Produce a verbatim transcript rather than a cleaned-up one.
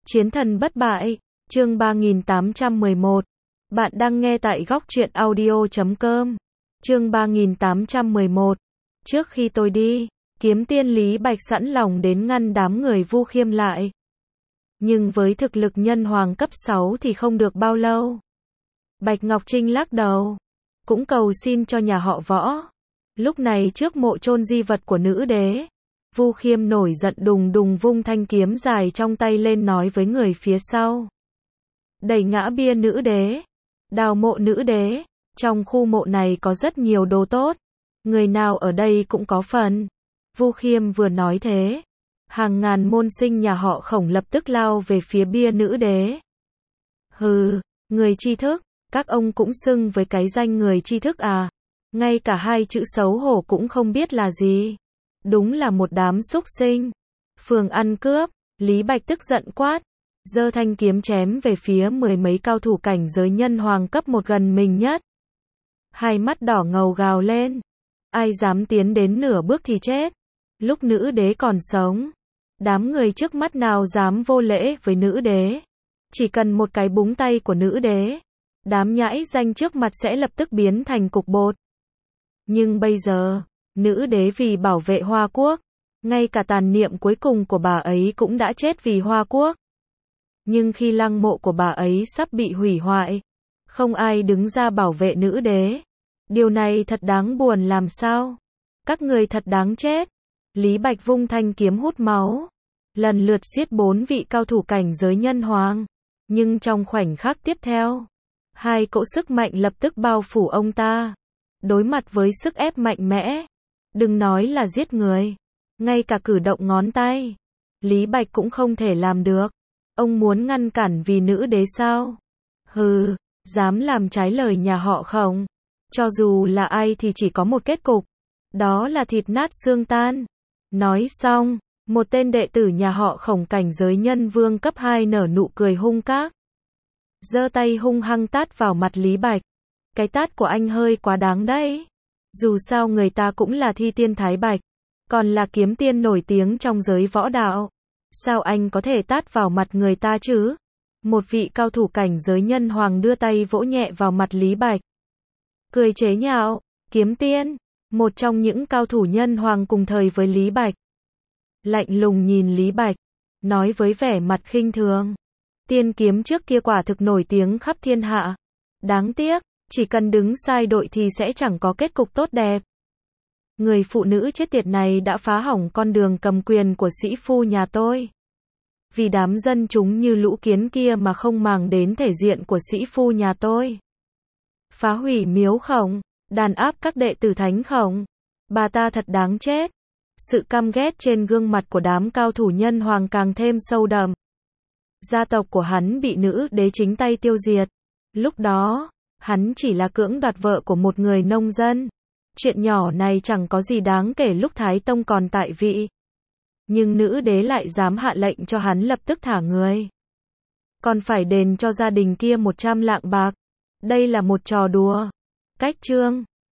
Chiến thần bất bại, chương ba nghìn tám trăm mười một. Bạn đang nghe tại góc truyện audio chấm com. Chương ba nghìn tám trăm mười một. Trước khi tôi đi, Kiếm Tiên Lý Bạch sẵn lòng đến ngăn đám người Vu Khiêm lại. Nhưng với thực lực nhân hoàng cấp sáu thì không được bao lâu. Bạch Ngọc Trinh lắc đầu, cũng cầu xin cho nhà họ Võ. Lúc này trước mộ chôn di vật của nữ đế, Vu Khiêm nổi giận đùng đùng vung thanh kiếm dài trong tay lên nói với người phía sau. Đẩy ngã bia nữ đế, đào mộ nữ đế, trong khu mộ này có rất nhiều đồ tốt, người nào ở đây cũng có phần. Vu Khiêm vừa nói thế, hàng ngàn môn sinh nhà họ Khổng lập tức lao về phía bia nữ đế. Hừ, người tri thức, các ông cũng xưng với cái danh người tri thức à? Ngay cả hai chữ xấu hổ cũng không biết là gì. Đúng là một đám súc sinh. Phường ăn cướp, Lý Bạch tức giận quát, giơ thanh kiếm chém về phía mười mấy cao thủ cảnh giới nhân hoàng cấp một gần mình nhất. Hai mắt đỏ ngầu gào lên, ai dám tiến đến nửa bước thì chết. Lúc nữ đế còn sống, đám người trước mắt nào dám vô lễ với nữ đế. Chỉ cần một cái búng tay của nữ đế, đám nhãi danh trước mặt sẽ lập tức biến thành cục bột. Nhưng bây giờ, nữ đế vì bảo vệ Hoa Quốc, ngay cả tàn niệm cuối cùng của bà ấy cũng đã chết vì Hoa Quốc. Nhưng khi lăng mộ của bà ấy sắp bị hủy hoại, không ai đứng ra bảo vệ nữ đế. Điều này thật đáng buồn làm sao? Các người thật đáng chết. Lý Bạch vung thanh kiếm hút máu, lần lượt giết bốn vị cao thủ cảnh giới nhân hoàng. Nhưng trong khoảnh khắc tiếp theo, hai cỗ sức mạnh lập tức bao phủ ông ta. Đối mặt với sức ép mạnh mẽ, đừng nói là giết người, ngay cả cử động ngón tay, Lý Bạch cũng không thể làm được. Ông muốn ngăn cản vì nữ đế sao? Hừ, dám làm trái lời nhà họ Khổng, cho dù là ai thì chỉ có một kết cục, đó là thịt nát xương tan. Nói xong, một tên đệ tử nhà họ Khổng cảnh giới nhân vương cấp hai nở nụ cười hung cát, giơ tay hung hăng tát vào mặt Lý Bạch. Cái tát của anh hơi quá đáng đấy. Dù sao người ta cũng là thi tiên Thái Bạch, còn là kiếm tiên nổi tiếng trong giới võ đạo. Sao anh có thể tát vào mặt người ta chứ? Một vị cao thủ cảnh giới nhân hoàng đưa tay vỗ nhẹ vào mặt Lý Bạch, cười chế nhạo. Kiếm tiên, một trong những cao thủ nhân hoàng cùng thời với Lý Bạch, lạnh lùng nhìn Lý Bạch, nói với vẻ mặt khinh thường. Tiên kiếm trước kia quả thực nổi tiếng khắp thiên hạ. Đáng tiếc, chỉ cần đứng sai đội thì sẽ chẳng có kết cục tốt đẹp. Người phụ nữ chết tiệt này đã phá hỏng con đường cầm quyền của sĩ phu nhà tôi. Vì đám dân chúng như lũ kiến kia mà không màng đến thể diện của sĩ phu nhà tôi. Phá hủy miếu Khổng, đàn áp các đệ tử thánh Khổng. Bà ta thật đáng chết. Sự căm ghét trên gương mặt của đám cao thủ nhân hoàng càng thêm sâu đậm. Gia tộc của hắn bị nữ đế chính tay tiêu diệt. Lúc đó, hắn chỉ là cưỡng đoạt vợ của một người nông dân. Chuyện nhỏ này chẳng có gì đáng kể lúc Thái Tông còn tại vị. Nhưng nữ đế lại dám hạ lệnh cho hắn lập tức thả người. Còn phải đền cho gia đình kia một trăm lạng bạc. Đây là một trò đùa. Cách chương.